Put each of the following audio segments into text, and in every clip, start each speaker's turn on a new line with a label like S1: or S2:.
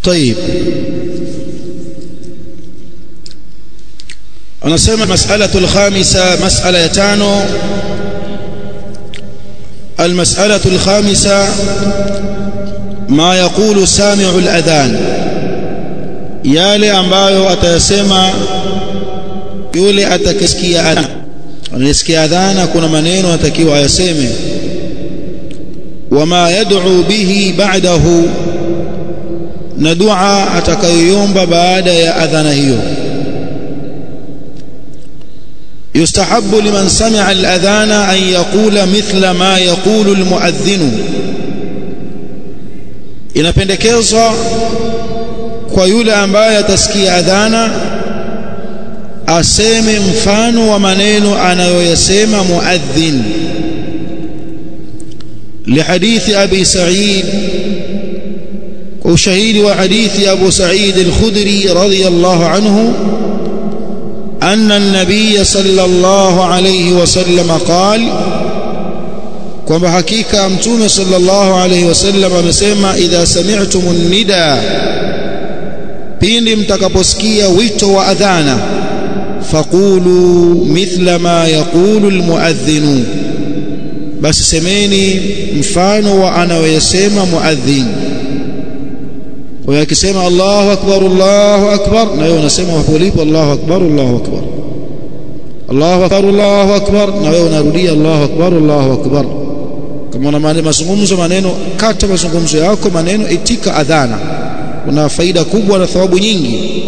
S1: طيب anasema mas'alatu al-khamisa mas'ala ya tano المسألة الخامسة ما يقول سامع الأذان yale ambayo atayasema yule atakisikia adhana. Anasikia adhana kuna maneno atakiwa ayaseme. Wama yad'u bihi ba'dahu, na dua atakayoomba baada ya adhana hiyo. يستحب لمن سمع الأذان أن يقول مثل ما يقول المؤذن. inapendekezwa kwa yule ambaye atasikia adhana aseme mfano wa maneno anayoyasema muadhin. لحديث أبي سعيد وشهيد وحديث أبو سعيد الخدري رضي الله عنه أن النبي صلى الله عليه وسلم قال kwamba hakika mtume sallallahu alayhi wasallam amesema idha sami'tumun nida, pindi mtakaposikia wito wa adhana, faqulu mithla ma yaqulu almuadhdhin, basi semeni mfano wa anayoyasema muadhdhin. Kwa hiyo akisema Allahu akbar, na wewe unasema hapo ulipo Allahu akbar, Allahu akbar, na wewe unarudia Allahu akbar. Kama una mazungumzo maneno, kata mazungumzo yako maneno, itika adhana, kuna faida kubwa na thawabu nyingi.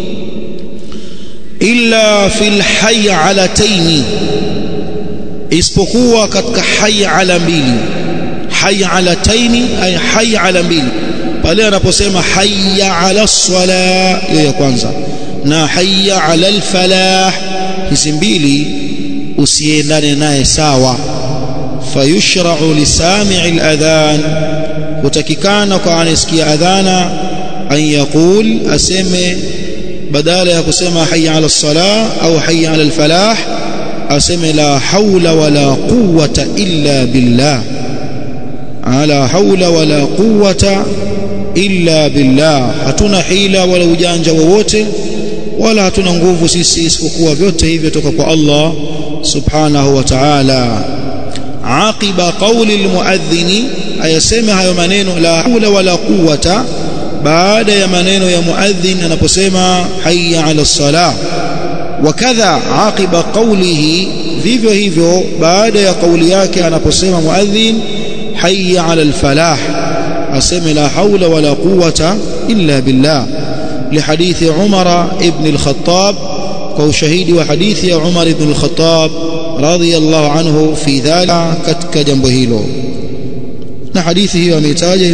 S1: Illa fil hayy alataini, isipokuwa katika hayy ala mbili. Hayy alataini ay hayy ala mbili, pale anaposema hayya ala sala, hiyo ya kwanza, na hayya ala alfalah, hizi mbili usiendane naye sawa. Fayushra'u lisami'i al-adhan, hutakikana kwa anasikia adhana an yaqul, aseme badala ya kusema hayya ala salah au hayya ala alfalah, aseme la hawla wala quwwata illa billah. La hawla wala quwwata illa billah, hatuna hila wala ujanja wowote wala hatuna nguvu sisi isipokuwa vyote hivyo toka kwa Allah subhanahu wa ta'ala. Aqiba qawli almuadhdhin, ayaseme hayo maneno la hawla wala quwwata baada ya maneno ya muadhdhin anaposema hayya ala salah. Wakadha aqiba qawlihi, vivyo hivyo baada ya kauli yake anaposema muadhdhin hayya ala alfalah, aseme la hawla wala quwwata illa billah. لحديث عمر ابن الخطاب، وشهيد وحديث عمر ابن الخطاب رضي الله عنه في ذلك كتك جنبه. حديثه أميتاج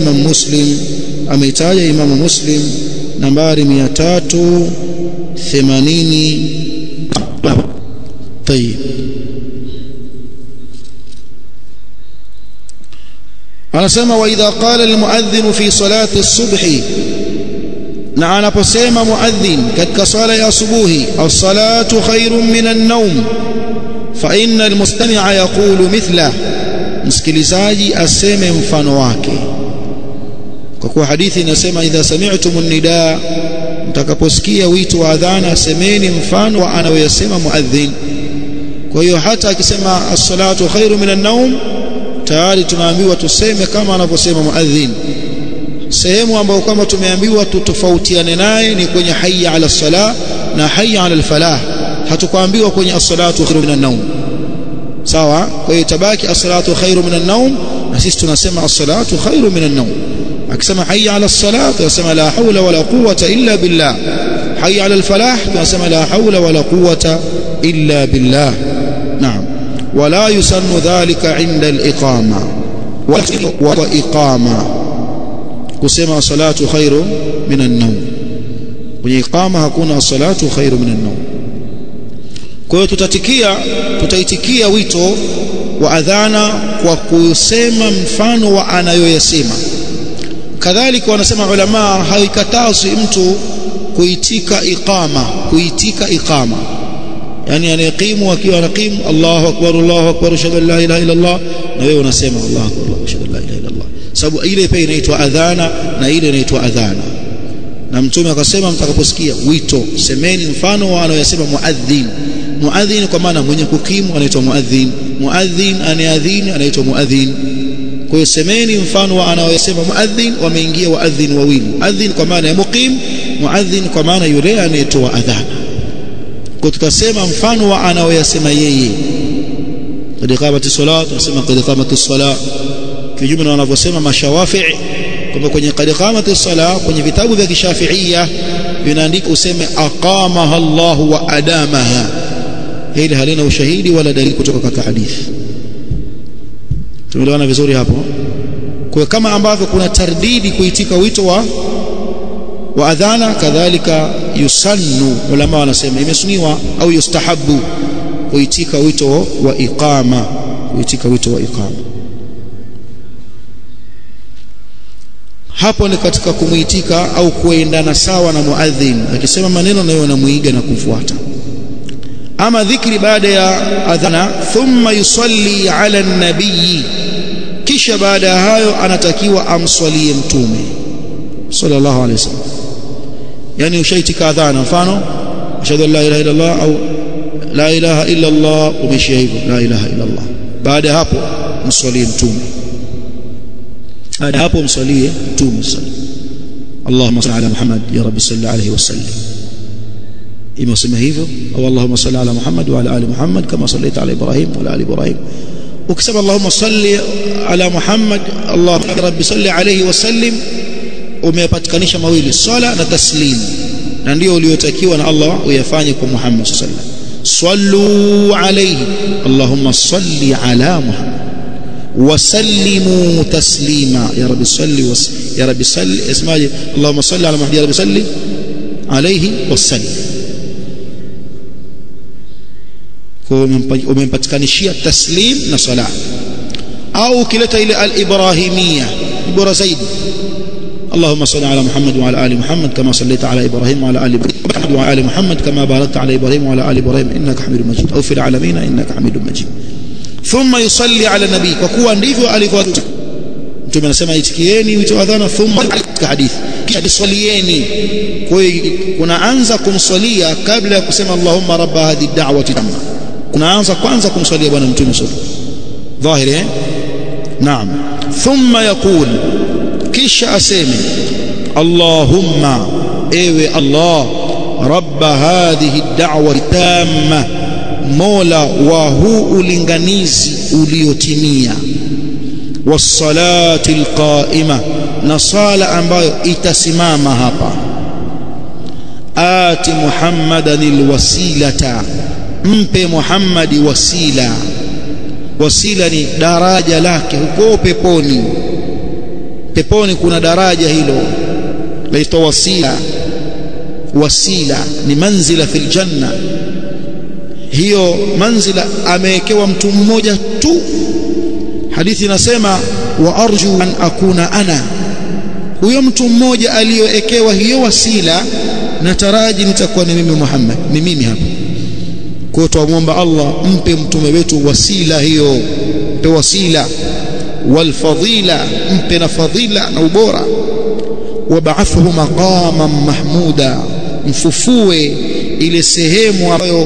S1: إمام مسلم نمبر 380. طيب أنا سمع وإذا قال المؤذن في صلاة الصبح، na anaposema muadhin katika sala ya asubuhi, as-salatu khairun minan nawm, fa inna al-mustami'a yaqulu mithla, msikilizaji aseme mfano wake. Kwa kuwa hadithi inasema idha sami'tumun nidaa, mtakaposikia wito wa adhana semeni mfano wa anayoyasema muadhin. Kwa hiyo hata akisema as-salatu khairun minan nawm, tayari tunaambiwa tuseme kama anavyosema muadhin. Sehemu ambayo kama tumeambiwa tutofautiane naye ni kwenye hayya ala salah na hayya ala alfalah, hatukuambiwa kwenye as-salatu khairu minan nawm. Sawa? Kwa hiyo tabaki as-salatu khairu minan nawm, na sisi tunasema as-salatu khairu minan nawm. Akisema hayya ala salah tunasema la hawla wala quwwata illa billah. Hayya ala alfalah tunasema la hawla wala quwwata illa billah. Naam. Wala yusannu dhalika inda al-iqama wa iqama, kusema salatu khairu minan nawm. Kwenye iqama hakuna salatu khairu minan nawm. Kwa hiyo tutaitikia wito wa adhana kwa kusema mfano wa anayoyasema. Kadhalika wanasema ulama, haikatazi mtu kuitika iqama, yani anayeqimu akiwa anaqimu Allahu akbar ashhadu an la ilaha illa Allah, na wewe unasema Allahu akbar ashhadu an la ilaha illa Allah, sababu ile pia inaitwa adhana na ile inaitwa adhana. na mtume akasema mtakaposikia wito semeni mfano wa anayosema muadhin. Muadhin kwa maana mwenye kukimu anaitwa muadhin, muadhin anayeadhini anaitwa muadhin. Kwa hiyo semeni mfano wa anayosema muadhin, wameingia waadhin wawili, muadhin kwa maana ya muqim, muadhin kwa maana yule anayetoa adhana. Kwa tutasema mfano wa anayosema yeye. Qad qamati salat, tunasema qad qamati salat, kinyume na wanavyosema mashawafi kwamba kwenye qad qamati salat kwenye vitabu vya kishafiia vinaandika useme aqamaha Allah wa adamaha. Hili halina ushahidi wala dalili kutoka katika hadithi. Tumeelewana vizuri hapo? Kwa kama ambavyo kuna tardidi kuitika wito wa adhana, kadhalika yusannu, ulama wanasema imesuniwa au yustahabu kuitika wito wa iqama, kuitika wito wa iqama. Hapo ni katika kumuitika au kuendana sawa na muadhin, akisema maneno na yeye unamuiga na kumfuata. Ama dhikri baada ya adhana, thumma yusalli ala an-nabii, kisha baada ya hayo anatakiwa amswalie mtume sallallahu alayhi wasallam. Yani ushaitika adhana, mfano ashhadu an la ilaha illa Allah au la ilaha illa Allah, umeshia hivyo la ilaha illa Allah. Baada ya hapo mswalie mtume, baada ya hapo mswalie mtume sallallahu Allahumma salli ala Muhammad ya rabbi salli alayhi wasallam. imesema hivyo, au Allahumma salli ala Muhammad wa ala ali Muhammad kama sallaita ala Ibrahim wa ala ali Ibrahim. Ukisema Allahumma salli ala Muhammad, Allahumma rabbi salli alayhi wa sallim, umepatikanisha mawili, sala na taslim, na ndio uliotakiwa na Allah uyafanye kwa Muhammad sallallahu alaihi wasallam. Sallu alayhi, Allahumma salli ala Muhammad wa sallimu taslima, ya rabbi salli ya rabbi salli, ismaje Allahumma salli ala Muhammad ya rabbi salli alayhi wa sallim. Kwa umempatikanishia taslim na sala. Au kileta ile al-ibrahimiyya bora zaidi, اللهم صل على محمد وعلى آل محمد كما صليت على إبراهيم وعلى آل إبراهيم وعلى آل محمد كما باركت على إبراهيم وعلى آل إبراهيم إنك حميد مجيد، أو في العالمين إنك حميد مجيد. ثم يصلي على النبي، وكوا ndivyo alikuwa mtume anasema itikieni wito adhana thumma, katika hadithi kisha diswalieni. Kwa hiyo kunaanza kumswalia kabla ya kusema Allahumma rabba hadhihi da'wati tamma, kunaanza kwanza kumswalia bwana mtume sallallahu dhahiri naam. Thumma yaqul, kisha aseme Allahumma, ewe Allah, rabba hadhihi da'wati tamma, mola wa huu ulinganizi uliotimia, wassalati alqaima, na sala ambayo itasimama hapa, ati Muhammadan alwasilata, mpe Muhammadi wasila. Wasila ni daraja lake huko peponi. Peponi kuna daraja hilo laitwa wasila. Wasila ni manzila fil janna. Hiyo manzila amewekewa mtu mmoja tu. Hadithi inasema wa arju an akuna ana, huyo mtu mmoja aliyowekewa hiyo wasila, na taraji nitakuwa ni mimi Muhammad, ni mimi hapa. Kwa tuomba Allah mpe mtume wetu wasila hiyo, mpe wasila wal fadila, mpe na fadila na ubora. Wab'athuhu maqaman mahmuda, mfufue ile sehemu ambayo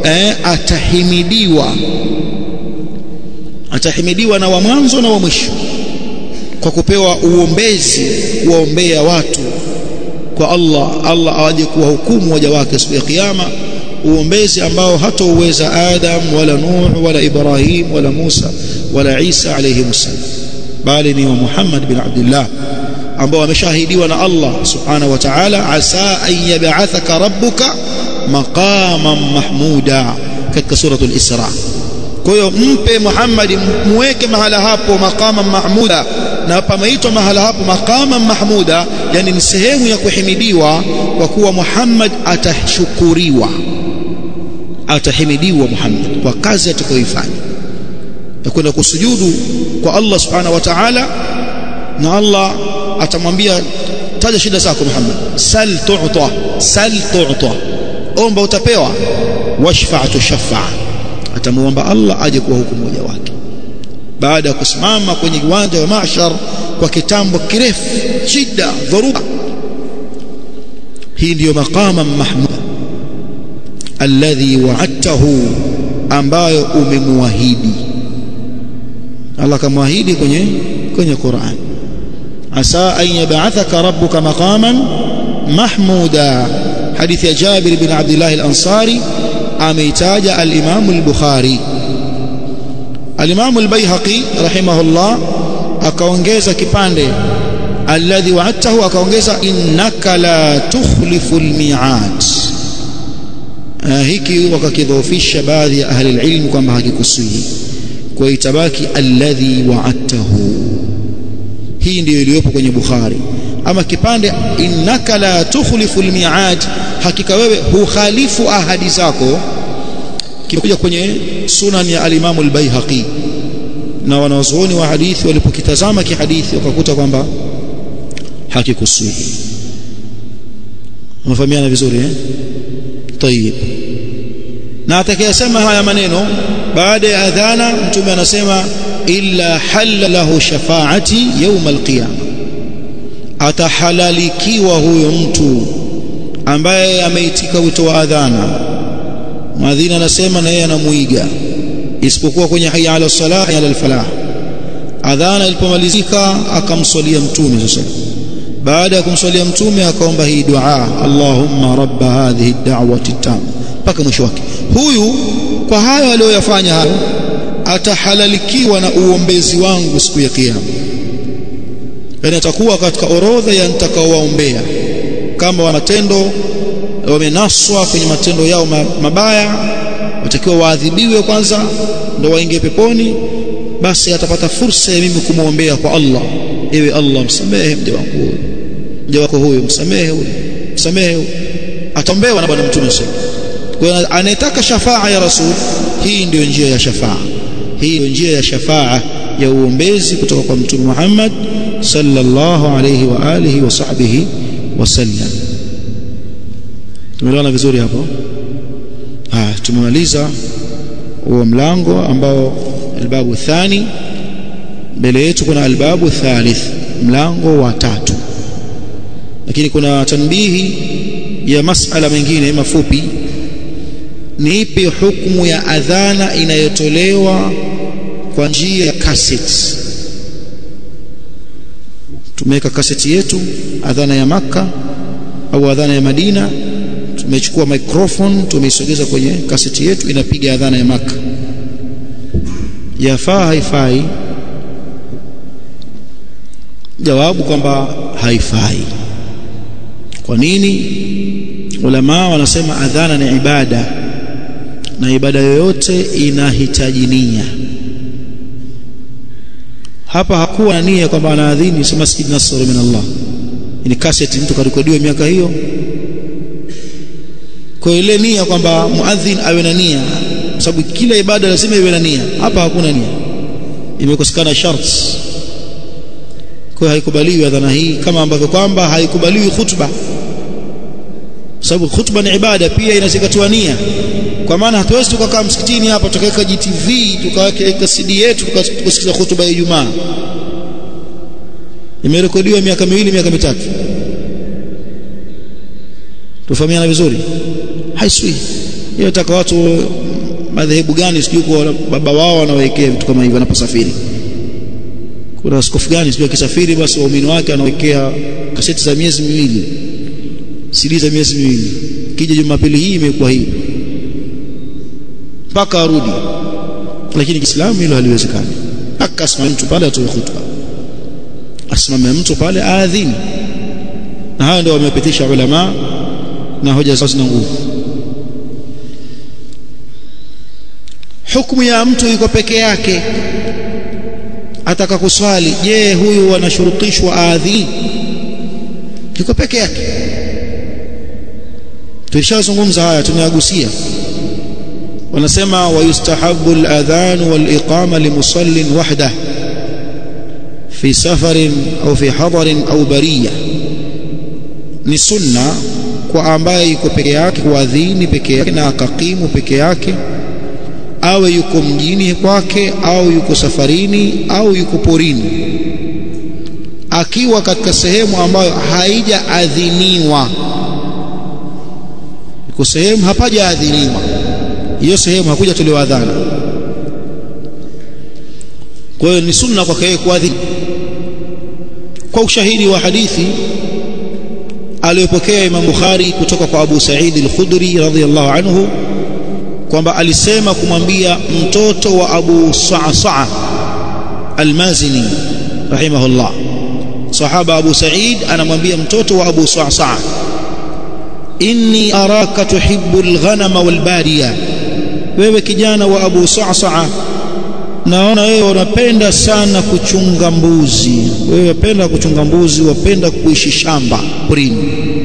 S1: atahimidiwa na wa mwanzo na wa mwisho, kwa kupewa uombezi kuwaombea watu kwa Allah awaje kuwahukumu waja wake siku ya kiyama, uombezi ambao hatauweza Adam wala Nuh wala Ibrahim wala Musa wala Isa alayhi salam, bali ni wa Muhammad bin Abdullah, ambao wameshahidiwa na Allah subhanahu wa ta'ala, asa an yab'athaka rabbuka maqaman mahmuda, katika suratul Isra. Kwa hiyo mpe Muhammad, muweke mahala hapo maqaman mahmuda, na pameitwa mahala hapo maqaman mahmuda, yani ni sehemu ya kuhimidiwa, kwa kuwa Muhammad atashukuriwa, atahimidiwa Muhammad kwa kazi atakayoifanya ya kwenda kusujudu kwa Allah subhanahu wa ta'ala. Na Allah atamwambia taja shida zako Muhammad, sal tu'ta, sal tu'ta, omba utapewa, washfa'tu shafa'a, atamuomba Allah aje kwa hukumu moja wake, baada ya kusimama kwenye uwanja wa mahshar kwa kitambo kirefu, shida, dhoruba. hii ndiyo maqama mahmud alladhi wa'adtahu, ambayo umemwahidi Allah, kamwahidi kwenye Qur'an, asa an yab'athaka rabbuka maqaman mahmuda. hadithi ya Jabir bin Abdullah al-Ansari ameitaja al-Imam al-Bukhari. al-Imam al-Baihaqi rahimahullah akaongeza kipande alladhi wa'adtahu, akaongeza innaka la tukhlifu al-mi'ad. hiki wakakidhoofisha baadhi ya ahli al-ilm kwamba hakikusii, kwa itabaki alladhi wa'adtahu. hii ndio iliyopo kwenye Bukhari. ama kipande innaka la tukhlifu al-mi'ad, hakika wewe hukhalifu ahadi zako, kimekuja kwenye sunan ya al-Imam al-Baihaqi. na wanawazuoni wa hadithi walipokitazama kihadithi wakakuta kwamba hakikusii. Unafahamiana vizuri Tayib. na atakayesema haya maneno baada ya adhana, mtume anasema illa halala lahu shafaati yawm al-qiyama, atahalalikiwa huyo mtu ambaye ameitika wito wa adhana. Muadhini anasema na yeye anamuiga, isipokuwa kwenye hayya ala salah hayya ala falah. adhana ilipomalizika akamswalia mtume. Sasa baada ya kumswalia mtume akaomba hii dua, Allahumma rabba hadhihi ad-da'wati at-tamma, mpaka mwisho wake. Huyu kwa hayo aliyoyafanya hayo atahalalikiwa na uombezi wangu siku ya kiyama. Yani atakuwa katika orodha ya nitakaowaombea. Kama wa matendo wamenaswa kwenye matendo yao mabaya, watakiwa waadhibiwe kwanza ndio waingie peponi, basi atapata fursa ya mimi kumuombea kwa Allah, ewe Allah msamehe mja wako huyo, msamehe huyo. Ataombewa na bwana mtume sasa. Kwa hiyo anayetaka shafaa ya Rasul, hii ndio njia ya shafaa. Hii ndio njia ya shafaa ya uombezi kutoka kwa Mtume Muhammad sallallahu alayhi wa alihi wa sahbihi wasallam. Tumeelewana vizuri hapo? Tumemaliza huo mlango ambao albabu thani. Mbele yetu kuna albabu thalith, mlango wa 3. Lakini kuna tanbihi ya masala mengine mafupi. Ni ipi hukumu ya adhana inayotolewa kwa njia ya cassette? Tumeweka cassette yetu adhana ya Makka au adhana ya Madina, tumechukua microphone tumeisogeza kwenye cassette yetu, inapiga adhana ya Makka. Yafaa haifai? Jawabu kwamba haifai. Kwa nini? Ulama wanasema adhana ni ibada, na ibada yoyote inahitaji nia. Hapa hakuwa na nia kwamba anaadhini sema masjid nasr min Allah, ni cassette mtu karekodiwa miaka hiyo. Kwa ile nia kwamba muadhin awe na nia, kwa sababu kila ibada lazima iwe na nia. Hapa hakuna nia, imekosekana sharti. Kwa haikubaliwi adhana hii, kama ambavyo kwamba haikubaliwi khutba, sababu khutba ni ibada pia, inazingatiwa nia. Kwa maana hatuwezi tukakaa msikitini hapa tukaweka GTV tukaweka CD yetu tukasikiza khutba ya Ijumaa, imerekodiwa miaka 2 miaka 3. Tufahamiana vizuri? Haiswi. Hiyo nataka watu madhehebu gani sijui kwa baba wao wanawekea vitu kama hivyo wanaposafiri. Kuna askofu gani sijui akisafiri basi waumini wake anawekea kaseti za miezi 2, CD za miezi 2. Kija Jumapili hii imekuwa hii mpaka arudi. Lakini Kiislamu hilo haliwezekani. Mpaka asimame mtu pale atoe khutba, asimame mtu pale aadhini. Na hayo ndio wamepitisha ulama na hoja zao zina nguvu. Hukumu ya mtu yuko peke yake ataka kuswali, je, huyu anashurutishwa aadhini? Yuko peke yake. Tulishazungumza haya, tumeagusia. Wanasema wayustahabbu al-adhan wal-iqama limusallin wahdah fi safarin au fi hadarin au bariyah. Ni sunna kwa ambaye yuko peke yake kuadhini peke yake na akakimu peke yake, awe yuko mjini kwake au yuko safarini au yuko porini, akiwa katika sehemu ambayo haijaadhiniwa kwa sehemu hapajaadhiniwa, hiyo sehemu hakuja tolewa adhana. Kwa hiyo ni sunna kwa yeye kuadhini kwa ushahidi wa hadithi aliyopokea Imam Bukhari kutoka kwa Abu Sa'id al-Khudri radhiyallahu anhu kwamba alisema kumwambia mtoto wa Abu Sa'sa'a al-Mazini rahimahullah. Sahaba Abu Sa'id anamwambia mtoto wa Abu Sa'sa'a, inni araka tuhibbu al-ghanama wal-badiya, wewe kijana wa Abu Sa'sa'a, naona wewe unapenda sana kuchunga mbuzi, wewe unapenda kuchunga mbuzi, wapenda kuishi shamba porini.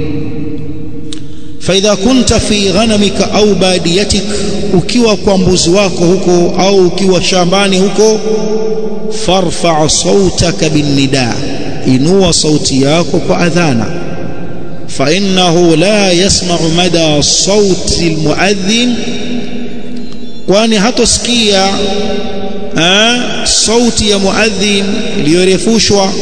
S1: Fa idha kunta fi ghanamika au badiyatik, ukiwa kwa mbuzi wako huko au ukiwa shambani huko, farfa sautaka bin nida, inua sauti yako kwa adhana. Fa innahu la yasma'u mada sauti almuadhdhin, kwani hatosikia sauti ya muadhdhin iliyorefushwa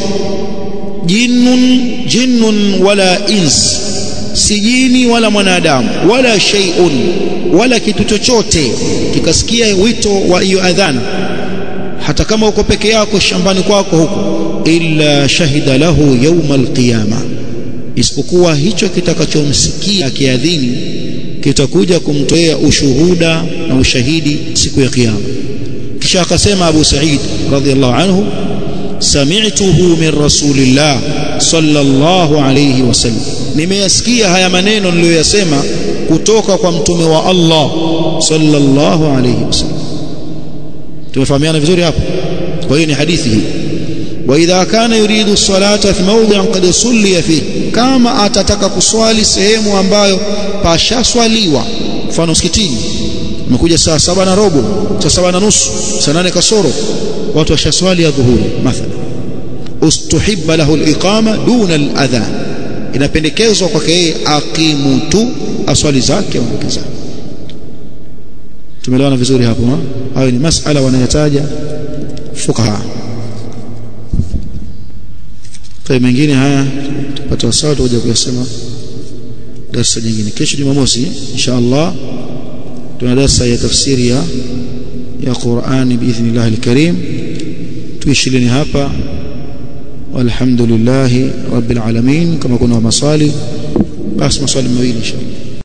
S1: jinnun wala ins, si jini wala mwanadamu wala shay'un, wala kitu chochote kikasikia wito wa hiyo adhana, hata kama uko peke yako shambani kwako huko, illa shahida lahu yawm alqiyama, isipokuwa hicho kitakachomsikia kiadhini kitakuja kumtoea ushuhuda na ushahidi siku ya kiyama. Kisha akasema Abu Sa'id radhiyallahu anhu, sami'tuhu min rasulillah sallallahu alayhi wasallam, nimeyasikia haya maneno niliyoyasema kutoka kwa mtume wa Allah sallallahu alayhi wasallam. Tumefahamiana vizuri hapo? Kwa hiyo ni hadithi hii. Wa idha kana yuridu salata fi mawdi'in qad sulliya fihi, kama atataka kuswali sehemu ambayo pashaswaliwa, mfano msikitini umekuja saa 7:15, saa 7:30, saa 8 kasoro, watu washaswali ya dhuhuri mathalan, ustuhibba lahu al-iqama duna al-adhan, inapendekezwa kwake yeye aqimu tu aswali zake ongeza. Tumeelewana vizuri hapo? Hayo ni masala wanayataja fuqaha. Kwa mengine haya tupata wasaa tutakuja kuyasema darasa nyingine. Kesho Jumamosi inshallah tuna darasa ya tafsiri ya Qur'ani biidhnillah al-Karim. Tuishilini hapa, walhamdulillahi rabbil alamin. Kama kuna maswali basi maswali mawili inshallah.